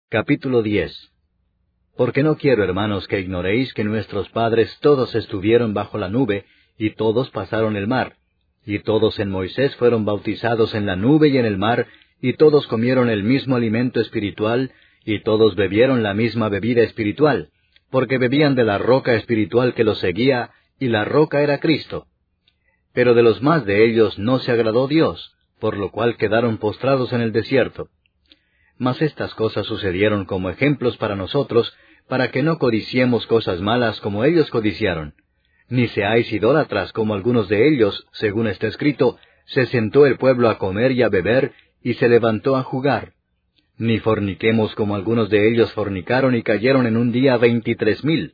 Capítulo 10. Porque no quiero, hermanos, que ignoréis que nuestros padres todos estuvieron bajo la nube, y todos pasaron el mar, y todos en Moisés fueron bautizados en la nube y en el mar, y todos comieron el mismo alimento espiritual, y todos bebieron la misma bebida espiritual, porque bebían de la roca espiritual que los seguía, y la roca era Cristo. Pero de los más de ellos no se agradó Dios, por lo cual quedaron postrados en el desierto. Mas estas cosas sucedieron como ejemplos para nosotros, para que no codiciemos cosas malas como ellos codiciaron. Ni seáis idólatras como algunos de ellos, según está escrito, se sentó el pueblo a comer y a beber, y se levantó a jugar. Ni forniquemos como algunos de ellos fornicaron y cayeron en un día 23,000.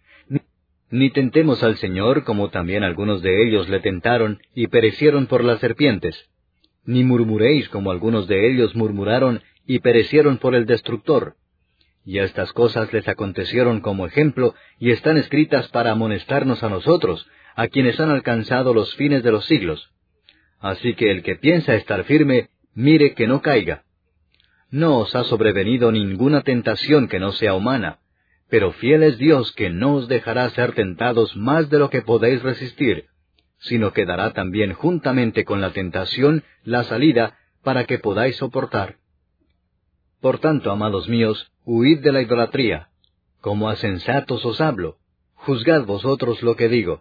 Ni tentemos al Señor como también algunos de ellos le tentaron y perecieron por las serpientes. Ni murmuréis como algunos de ellos murmuraron y perecieron por el destructor. Y estas cosas les acontecieron como ejemplo, y están escritas para amonestarnos a nosotros, a quienes han alcanzado los fines de los siglos. Así que el que piensa estar firme, mire que no caiga. No os ha sobrevenido ninguna tentación que no sea humana, pero fiel es Dios que no os dejará ser tentados más de lo que podéis resistir, sino que dará también juntamente con la tentación la salida para que podáis soportar. Por tanto, amados míos, huid de la idolatría. Como a sensatos os hablo, juzgad vosotros lo que digo.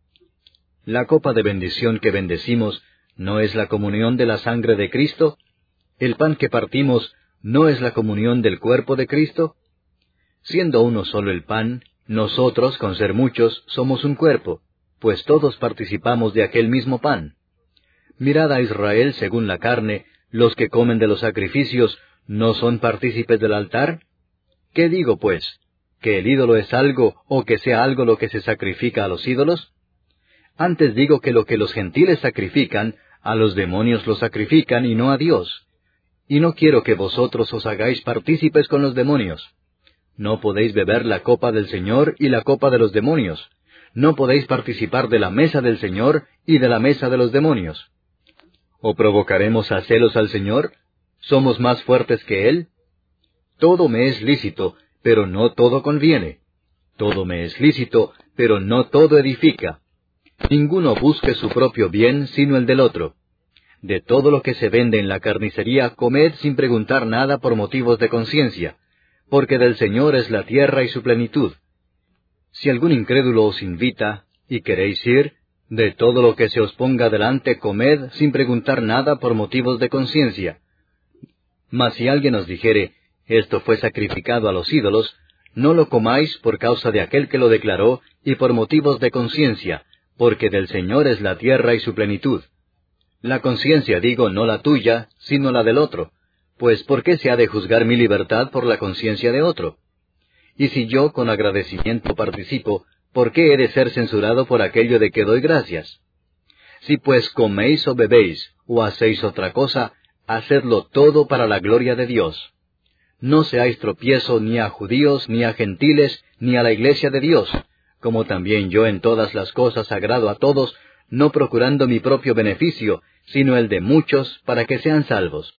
La copa de bendición que bendecimos, ¿no es la comunión de la sangre de Cristo? ¿El pan que partimos, no es la comunión del cuerpo de Cristo? Siendo uno solo el pan, nosotros, con ser muchos, somos un cuerpo, pues todos participamos de aquel mismo pan. Mirad a Israel según la carne, los que comen de los sacrificios, ¿no son partícipes del altar? ¿Qué digo, pues? ¿Que el ídolo es algo, o que sea algo lo que se sacrifica a los ídolos? Antes digo que lo que los gentiles sacrifican, a los demonios lo sacrifican y no a Dios. Y no quiero que vosotros os hagáis partícipes con los demonios. No podéis beber la copa del Señor y la copa de los demonios. No podéis participar de la mesa del Señor y de la mesa de los demonios. ¿O provocaremos a celos al Señor? ¿Somos más fuertes que Él? Todo me es lícito, pero no todo conviene. Todo me es lícito, pero no todo edifica. Ninguno busque su propio bien, sino el del otro. De todo lo que se vende en la carnicería, comed sin preguntar nada por motivos de conciencia, porque del Señor es la tierra y su plenitud. Si algún incrédulo os invita, y queréis ir, de todo lo que se os ponga delante comed sin preguntar nada por motivos de conciencia. Mas si alguien os dijere, esto fue sacrificado a los ídolos, no lo comáis por causa de aquel que lo declaró, y por motivos de conciencia, porque del Señor es la tierra y su plenitud. La conciencia, digo, no la tuya, sino la del otro, pues ¿por qué se ha de juzgar mi libertad por la conciencia de otro? Y si yo con agradecimiento participo, ¿por qué he de ser censurado por aquello de que doy gracias? Si pues coméis o bebéis, o hacéis otra cosa, hacedlo todo para la gloria de Dios. No seáis tropiezo ni a judíos, ni a gentiles, ni a la iglesia de Dios, como también yo en todas las cosas agrado a todos, no procurando mi propio beneficio, sino el de muchos, para que sean salvos.